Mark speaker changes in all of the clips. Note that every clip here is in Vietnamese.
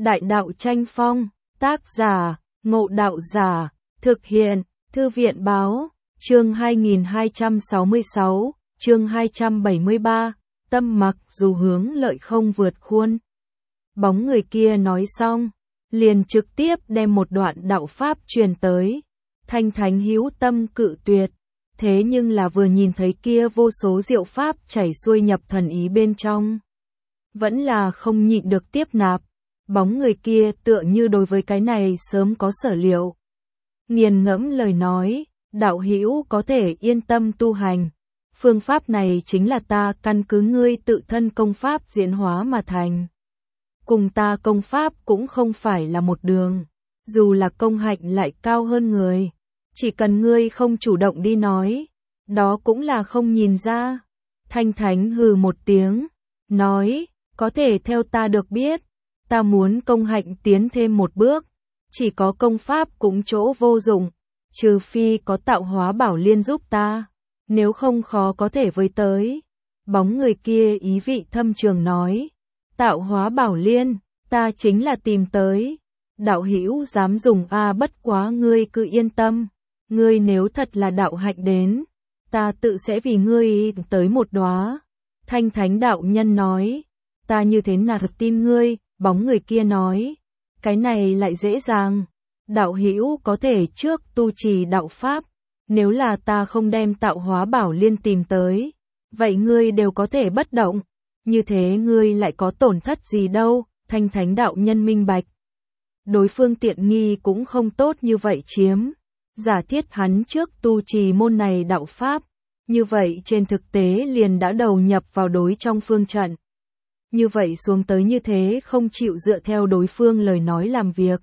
Speaker 1: Đại đạo tranh phong, tác giả, Ngộ Đạo Giả, thực hiện, Thư viện báo, chương 2266, chương 273, tâm mặc dù hướng lợi không vượt khuôn. Bóng người kia nói xong, liền trực tiếp đem một đoạn đạo pháp truyền tới. Thanh Thánh hữu tâm cự tuyệt, thế nhưng là vừa nhìn thấy kia vô số diệu pháp chảy xuôi nhập thần ý bên trong, vẫn là không nhịn được tiếp nạp. Bóng người kia tựa như đối với cái này sớm có sở liệu. Nghiền ngẫm lời nói, đạo hữu có thể yên tâm tu hành. Phương pháp này chính là ta căn cứ ngươi tự thân công pháp diễn hóa mà thành. Cùng ta công pháp cũng không phải là một đường, dù là công hạnh lại cao hơn người. Chỉ cần ngươi không chủ động đi nói, đó cũng là không nhìn ra. Thanh Thánh hừ một tiếng, nói, có thể theo ta được biết. Ta muốn công hạnh tiến thêm một bước, chỉ có công pháp cũng chỗ vô dụng, trừ phi có tạo hóa bảo liên giúp ta, nếu không khó có thể với tới. Bóng người kia ý vị thâm trường nói, tạo hóa bảo liên, ta chính là tìm tới. Đạo hữu dám dùng bất quá ngươi cứ yên tâm, ngươi nếu thật là đạo hạnh đến, ta tự sẽ vì ngươi tới một đóa. Thanh Thánh đạo nhân nói, ta như thế nào tin ngươi? Bóng người kia nói, cái này lại dễ dàng, đạo hữu có thể trước tu trì đạo pháp, nếu là ta không đem tạo hóa bảo liên tìm tới, vậy ngươi đều có thể bất động, như thế ngươi lại có tổn thất gì đâu. Thanh Thánh đạo nhân minh bạch, đối phương tiện nghi cũng không tốt như vậy chiếm, giả thiết hắn trước tu trì môn này đạo pháp, như vậy trên thực tế liền đã đầu nhập vào đối trong phương trận. Như vậy xuống tới như thế không chịu dựa theo đối phương lời nói làm việc.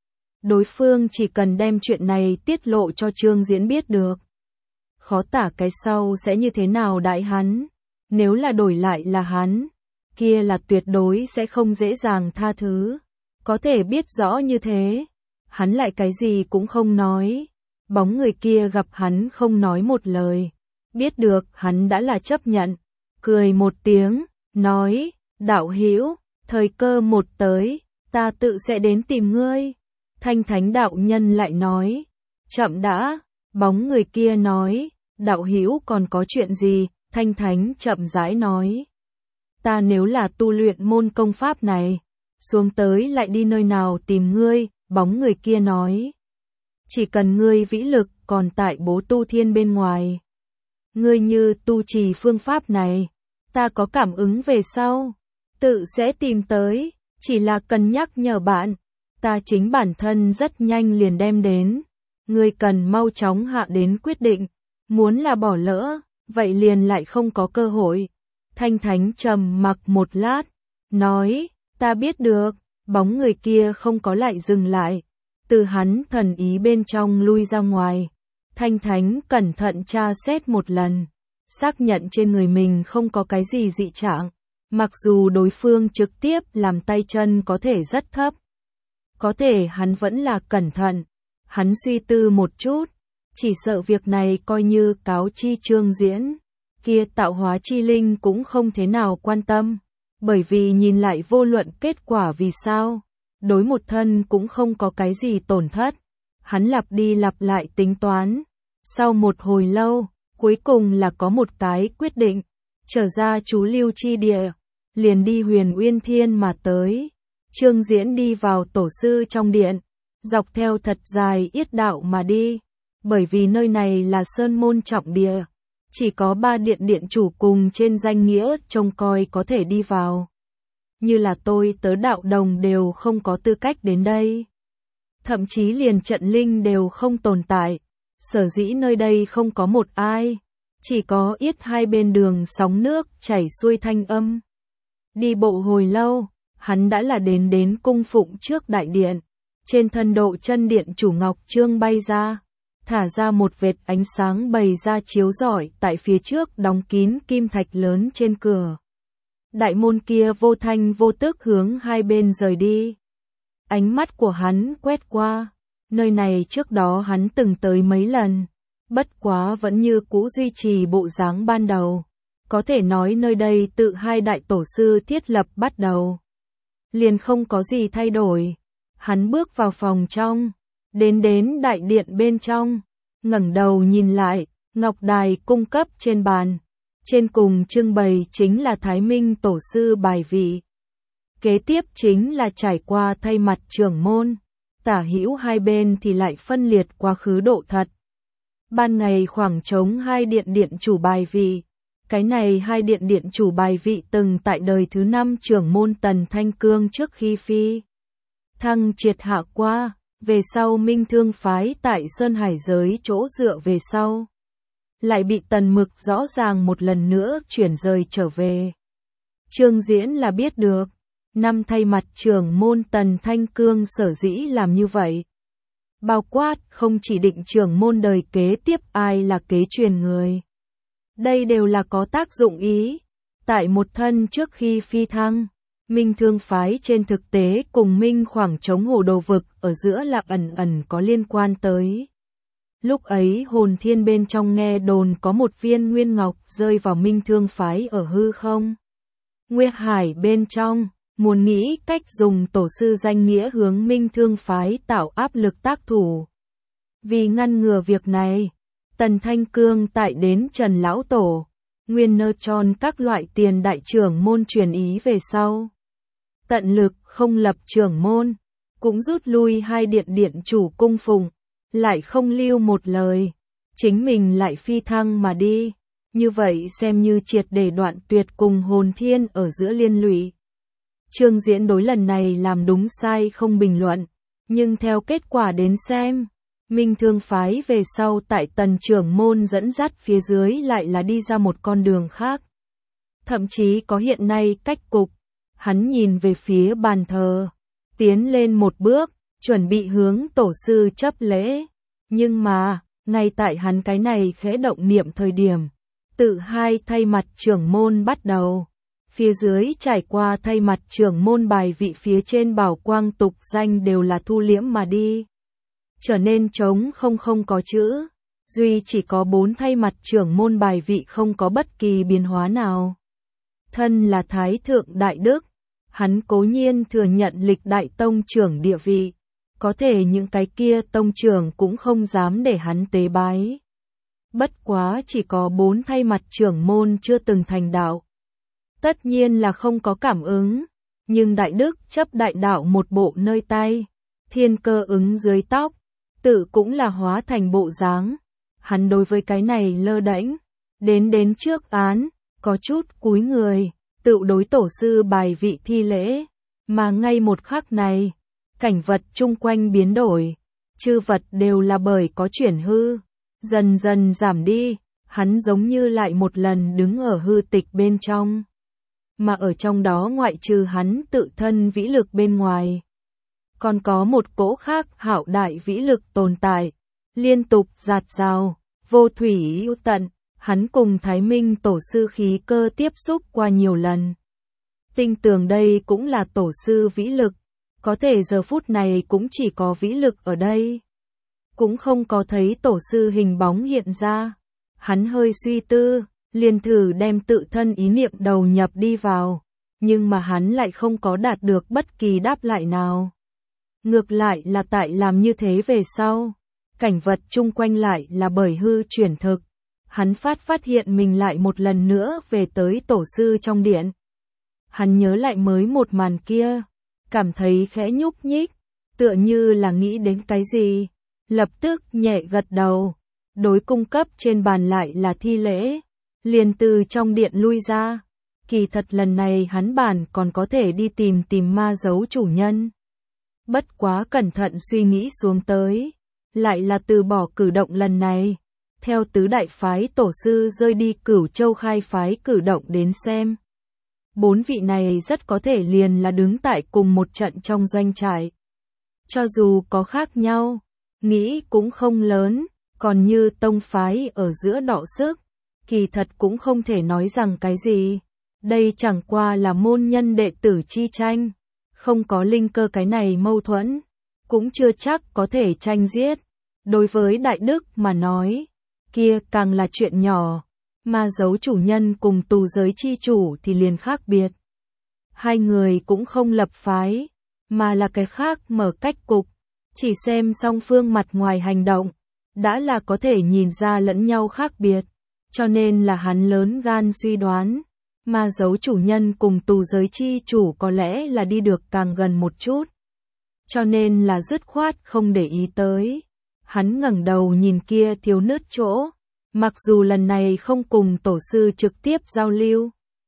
Speaker 1: Đối phương chỉ cần đem chuyện này tiết lộ cho Trương Diễn biết được. Khó tả cái sau sẽ như thế nào đại hắn. Nếu là đổi lại là hắn, kia là tuyệt đối sẽ không dễ dàng tha thứ. Có thể biết rõ như thế, hắn lại cái gì cũng không nói. Bóng người kia gặp hắn không nói một lời, biết được hắn đã là chấp nhận, cười một tiếng, nói, đạo hữu, thời cơ một tới, ta tự sẽ đến tìm ngươi. Thanh Thánh đạo nhân lại nói, chậm đã. Bóng người kia nói, đạo hữu còn có chuyện gì? Thanh Thánh chậm rãi nói, ta nếu là tu luyện môn công pháp này, xuống tới lại đi nơi nào tìm ngươi? Bóng người kia nói, chỉ cần ngươi vĩ lực còn tại Bố Tu Thiên bên ngoài, ngươi như tu trì phương pháp này, ta có cảm ứng về sau, tự sẽ tìm tới, chỉ là cần nhắc nhở bạn, ta chính bản thân rất nhanh liền đem đến, ngươi cần mau chóng hạ đến quyết định, muốn là bỏ lỡ, vậy liền lại không có cơ hội. Thanh Thánh trầm mặc một lát, nói, ta biết được. Bóng người kia không có lại dừng lại, từ hắn thần ý bên trong lui ra ngoài. Thanh Thánh cẩn thận tra xét một lần, xác nhận trên người mình không có cái gì dị trạng. Mặc dù đối phương trực tiếp làm tay chân có thể rất thấp, có thể hắn vẫn là cẩn thận. Hắn suy tư một chút, chỉ sợ việc này coi như cáo chi Trương Diễn, kia tạo hóa chi linh cũng không thế nào quan tâm, bởi vì nhìn lại vô luận kết quả vì sao, đối một thân cũng không có cái gì tổn thất. Hắn lặp đi lặp lại tính toán, sau một hồi lâu, cuối cùng là có một cái quyết định, trở ra chú lưu chi địa, liền đi Huyền Uyên Thiên mà tới. Trương Diễn đi vào tổ sư trong điện, dọc theo thật dài yết đạo mà đi, bởi vì nơi này là sơn môn trọng địa, chỉ có 3 điện chủ cùng trên danh nghĩa trông coi có thể đi vào. Như là tôi tớ đạo đồng đều không có tư cách đến đây. Thậm chí liền trận linh đều không tồn tại, sở dĩ nơi đây không có một ai, chỉ có yết hai bên đường sóng nước chảy xuôi thanh âm. Đi bộ hồi lâu, hắn đã là đến cung phụng trước đại điện, trên thân độ chân điện chủ ngọc trương bay ra, thả ra một vệt ánh sáng bày ra chiếu rọi tại phía trước đóng kín kim thạch lớn trên cửa. Đại môn kia vô thanh vô tức hướng hai bên rời đi. Ánh mắt của hắn quét qua, nơi này trước đó hắn từng tới mấy lần, bất quá vẫn như cũ duy trì bộ dáng ban đầu. Có thể nói nơi đây tự hai đại tổ sư thiết lập bắt đầu. liền không có gì thay đổi. Hắn bước vào phòng trong, đến đại điện bên trong, ngẩng đầu nhìn lại, ngọc đài cung cấp trên bàn. Trên cùng trưng bày chính là Thái Minh tổ sư bài vị. Kế tiếp chính là trải qua thay mặt trưởng môn, tả hữu hai bên thì lại phân liệt quá khứ độ thật. Ban ngày khoảng trống hai điện chủ bài vị. Cái này hai điện chủ bài vị từng tại đời thứ 5 trưởng môn Tần Thanh Cương trước khi phi thăng triệt hạ qua, về sau Minh Thương phái tại Sơn Hải giới chỗ dựa về sau. Lại bị Tần Mực rõ ràng một lần nữa chuyển rời trở về. Trương Diễn là biết được, năm thay mặt trưởng môn Tần Thanh Cương sở dĩ làm như vậy. Bao quát không chỉ định trưởng môn đời kế tiếp ai là kế truyền người. Đây đều là có tác dụng ý. Tại một thân trước khi phi thăng, Minh Thương phái trên thực tế cùng Minh khoảng trống hồ đồ vực ở giữa là ẩn có liên quan tới. Lúc ấy hồn thiên bên trong nghe đồn có một viên nguyên ngọc rơi vào Minh Thương phái ở hư không. Nguyệt Hải bên trong, muốn nghĩ cách dùng tổ sư danh nghĩa hướng Minh Thương phái tạo áp lực tác thủ. Vì ngăn ngừa việc này, Tần Thanh Cương tại đến Trần Lão Tổ, Nguyên Nơ Tròn các loại tiền đại trưởng môn truyền ý về sau. Tận lực không lập trưởng môn, cũng rút lui hai điện chủ cung phụng, lại không lưu một lời, chính mình lại phi thăng mà đi, như vậy xem như triệt để đoạn tuyệt cùng hồn thiên ở giữa liên lụy. Trương Diễn đối lần này làm đúng sai không bình luận, nhưng theo kết quả đến xem, Minh Thương phái về sau tại Tần trưởng môn dẫn dắt phía dưới lại là đi ra một con đường khác. Thậm chí có hiện nay cách cục, hắn nhìn về phía bàn thờ, tiến lên một bước, chuẩn bị hướng tổ sư chấp lễ. Nhưng mà, ngay tại hắn cái này khẽ động niệm thời điểm, tự hai thay mặt trưởng môn bắt đầu. Phía dưới trải qua thay mặt trưởng môn bài vị phía trên bảo quang tục danh đều là thu liễm mà đi. Trở nên trống không có chữ, duy chỉ có 4 thay mặt trưởng môn bài vị không có bất kỳ biến hóa nào. Thân là Thái Thượng Đại Đức, hắn cố nhiên thừa nhận lịch đại tông trưởng địa vị, có thể những cái kia tông trưởng cũng không dám để hắn tế bái. Bất quá chỉ có 4 thay mặt trưởng môn chưa từng thành đạo. Tất nhiên là không có cảm ứng, nhưng Đại Đức chấp đại đạo một bộ nơi tay, thiên cơ ứng dưới tóc, tự cũng là hóa thành bộ dáng. Hắn đối với cái này lơ đễnh, đến trước án, có chút cúi người, tự đối tổ sư bài vị thi lễ, mà ngay một khắc này, cảnh vật chung quanh biến đổi, chư vật đều là bởi có chuyển hư, dần dần giảm đi, hắn giống như lại một lần đứng ở hư tịch bên trong. Mà ở trong đó ngoại trừ hắn tự thân vĩ lực bên ngoài, còn có một cỗ khác hạo đại vĩ lực tồn tại, liên tục dạt dào, vô thủy hữu tận, hắn cùng Thái Minh tổ sư khí cơ tiếp xúc qua nhiều lần. Tin tưởng đây cũng là tổ sư vĩ lực, có thể giờ phút này cũng chỉ có vĩ lực ở đây. Cũng không có thấy tổ sư hình bóng hiện ra. Hắn hơi suy tư, liền thử đem tự thân ý niệm đầu nhập đi vào, nhưng mà hắn lại không có đạt được bất kỳ đáp lại nào. Ngược lại là tại làm như thế về sau, cảnh vật chung quanh lại là bởi hư chuyển thực. Hắn phát hiện mình lại một lần nữa về tới tổ sư trong điện. Hắn nhớ lại mới một màn kia, cảm thấy khẽ nhúc nhích, tựa như là nghĩ đến cái gì, lập tức nhẹ gật đầu, đối cung cấp trên bàn lại là thi lễ, liền từ trong điện lui ra. Kỳ thật lần này hắn bản còn có thể đi tìm ma dấu chủ nhân. Bất quá cẩn thận suy nghĩ xuống tới, lại là từ bỏ cử động lần này. Theo tứ đại phái tổ sư rơi đi Cửu Châu khai phái cử động đến xem. 4 vị này rất có thể liền là đứng tại cùng một trận trong doanh trại. Cho dù có khác nhau, nghĩ cũng không lớn, còn như tông phái ở giữa đọ sức, kỳ thật cũng không thể nói rằng cái gì. Đây chẳng qua là môn nhân đệ tử chi tranh, không có linh cơ cái này mâu thuẫn, cũng chưa chắc có thể tranh giết. Đối với Đại Đức mà nói, kia càng là chuyện nhỏ, mà dấu chủ nhân cùng tù giới chi chủ thì liền khác biệt. Hai người cũng không lập phái, mà là cái khác mở cách cục. Chỉ xem song phương mặt ngoài hành động, đã là có thể nhìn ra lẫn nhau khác biệt. Cho nên là hắn lớn gan suy đoán, mà dấu chủ nhân cùng tù giới chi chủ có lẽ là đi được càng gần một chút. Cho nên là dứt khoát không để ý tới. Hắn ngẩng đầu nhìn kia thiếu nứt chỗ, mặc dù lần này không cùng tổ sư trực tiếp giao lưu.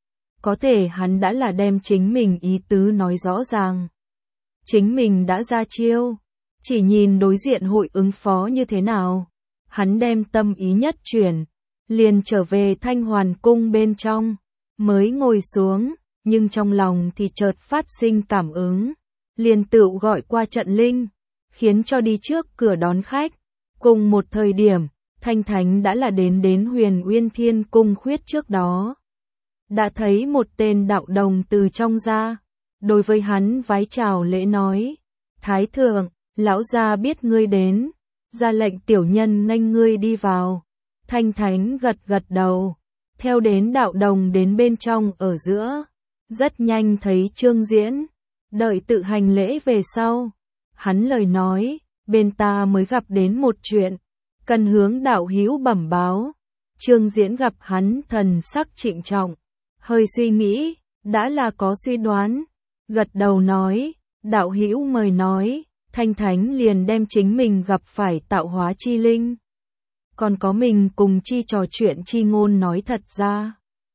Speaker 1: Có thể hắn đã là đem chính mình ý tứ nói rõ ràng. Chính mình đã ra chiêu, chỉ nhìn đối diện hội ứng phó như thế nào. Hắn đem tâm ý nhất chuyển, liền trở về Thanh Hoàn cung bên trong, mới ngồi xuống, nhưng trong lòng thì chợt phát sinh cảm ứng, liền tự gọi qua trận linh, khiến cho đi trước cửa đón khách. Cùng một thời điểm, Thanh Thánh đã là đến Huyền Uyên Thiên cung khuyết trước đó. Đã thấy một tên đạo đồng từ trong ra, đối với hắn vái chào lễ nói: Thái thượng, lão gia biết ngươi đến, ra lệnh tiểu nhân nghênh ngươi đi vào. Thanh Thánh gật gật đầu, theo đến đạo đồng đến bên trong ở giữa, rất nhanh thấy Trương Diễn, đợi tự hành lễ về sau. Hắn lời nói, bên ta mới gặp đến một chuyện, cần hướng đạo hữu bẩm báo. Trương Diễn gặp hắn thần sắc trịnh trọng, hơi suy nghĩ, đã là có suy đoán, gật đầu nói: đạo hữu mời nói. Thanh Thánh liền đem chính mình gặp phải tạo hóa chi linh, còn có mình cùng chi trò chuyện chi ngôn nói thật ra.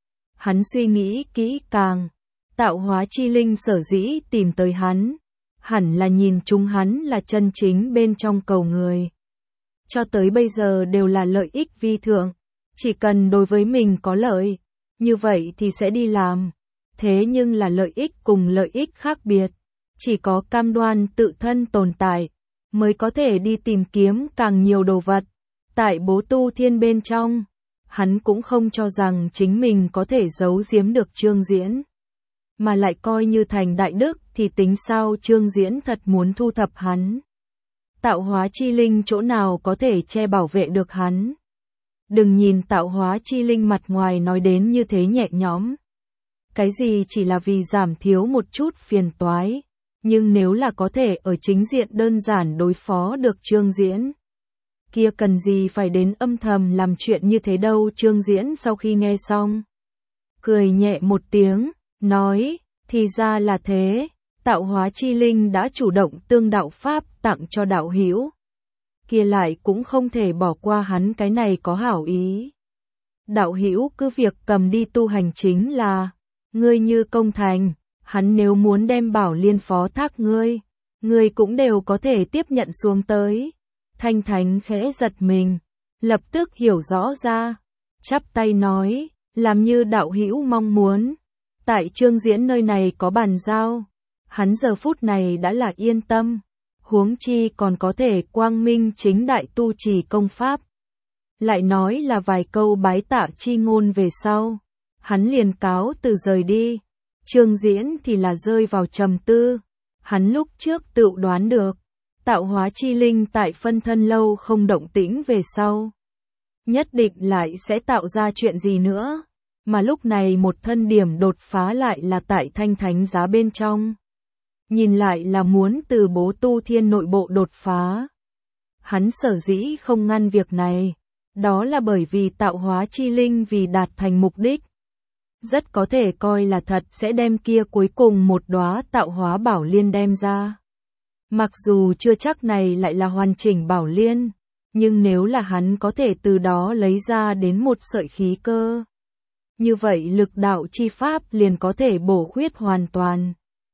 Speaker 1: Hắn suy nghĩ kỹ càng, tạo hóa chi linh sở dĩ tìm tới hắn, hẳn là nhìn chúng hắn là chân chính bên trong cầu người. Cho tới bây giờ đều là lợi ích vi thượng, chỉ cần đối với mình có lợi, như vậy thì sẽ đi làm. Thế nhưng là lợi ích cùng lợi ích khác biệt, chỉ có cam đoan tự thân tồn tại, mới có thể đi tìm kiếm càng nhiều đồ vật. Tại Bố Tu Thiên bên trong, hắn cũng không cho rằng chính mình có thể giấu giếm được Trương Diễn, mà lại coi như thành đại đức thì tính sao Trương Diễn thật muốn thu thập hắn. Tạo hóa chi linh chỗ nào có thể che bảo vệ được hắn. Đừng nhìn tạo hóa chi linh mặt ngoài nói đến như thế nhẹ nhõm. Cái gì chỉ là vì giảm thiếu một chút phiền toái, nhưng nếu là có thể ở chính diện đơn giản đối phó được Trương Diễn, kia cần gì phải đến âm thầm làm chuyện như thế đâu. Trương Diễn sau khi nghe xong, cười nhẹ một tiếng, nói: thì ra là thế, tạo hóa chi linh đã chủ động tương đạo pháp tặng cho đạo hữu, kia lại cũng không thể bỏ qua hắn cái này có hảo ý. Đạo hữu cứ việc cầm đi tu hành chính là, ngươi như công thành, hắn nếu muốn đem bảo liên phó thác ngươi cũng đều có thể tiếp nhận xuống tới. Thanh Thánh khẽ giật mình, lập tức hiểu rõ ra, chắp tay nói: làm như đạo hữu mong muốn. Tại Trương Diễn nơi này có bàn giao, hắn giờ phút này đã là yên tâm, huống chi còn có thể quang minh chính đại tu trì công pháp. Lại nói là vài câu bái tạ chi ngôn về sau, hắn liền cáo từ rời đi. Trương Diễn thì là rơi vào trầm tư, hắn lúc trước tự đoán được, tạo hóa chi linh tại phân thân lâu không động tĩnh về sau, nhất định lại sẽ tạo ra chuyện gì nữa, mà lúc này một thân điểm đột phá lại là tại Thanh Thánh giá bên trong. Nhìn lại là muốn từ Bố Tu Thiên nội bộ đột phá. Hắn sở dĩ không ngăn việc này, đó là bởi vì tạo hóa chi linh vì đạt thành mục đích, rất có thể coi là thật sẽ đem kia cuối cùng một đóa tạo hóa bảo liên đem ra. Mặc dù chưa chắc này lại là hoàn chỉnh bảo liên, nhưng nếu là hắn có thể từ đó lấy ra đến một sợi khí cơ, như vậy lực đạo chi pháp liền có thể bổ khuyết hoàn toàn.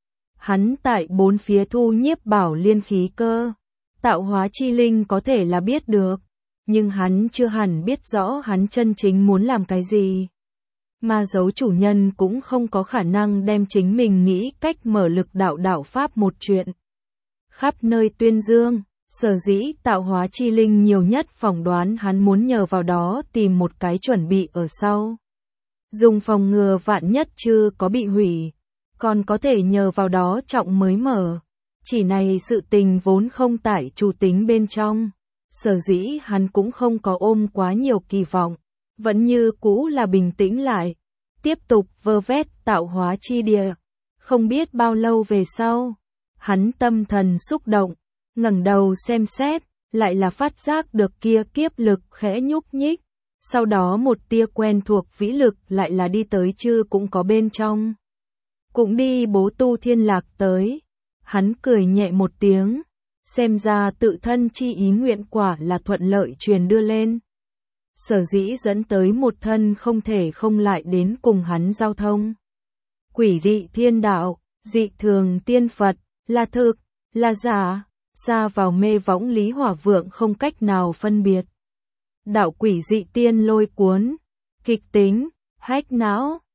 Speaker 1: Hắn tại bốn phía thu nhiếp bảo liên khí cơ, tạo hóa chi linh có thể là biết được, nhưng hắn chưa hẳn biết rõ hắn chân chính muốn làm cái gì. Mà dấu chủ nhân cũng không có khả năng đem chính mình nghĩ cách mở lực đạo pháp một chuyện khắp nơi tuyên dương, sở dĩ tạo hóa chi linh nhiều nhất phỏng đoán hắn muốn nhờ vào đó tìm một cái chuẩn bị ở sau, dùng phòng ngừa vạn nhất chưa có bị hủy, còn có thể nhờ vào đó trọng mới mở. Chỉ này sự tình vốn không tại chủ tính bên trong, sở dĩ hắn cũng không có ôm quá nhiều kỳ vọng, vẫn như cũ là bình tĩnh lại, tiếp tục vơ vét tạo hóa chi địa, Không biết bao lâu về sau, hắn tâm thần xúc động, ngẩng đầu xem xét, lại là phát giác được kia kiếp lực khẽ nhúc nhích. Sau đó một tia quen thuộc vĩ lực lại là đi tới chư cũng có bên trong. Cũng đi bố Tu Thiên Lạc tới. Hắn cười nhẹ một tiếng, xem ra tự thân chi ý nguyện quả là thuận lợi truyền đưa lên. Sở dĩ dẫn tới một thân không thể không lại đến cùng hắn giao thông. Quỷ dị thiên đạo, dị thường tiên Phật, là thực, là giả, xa vào mê võng Lý Hỏa Vượng không cách nào phân biệt. Đạo quỷ dị tiên lôi cuốn, kịch tính, hách não,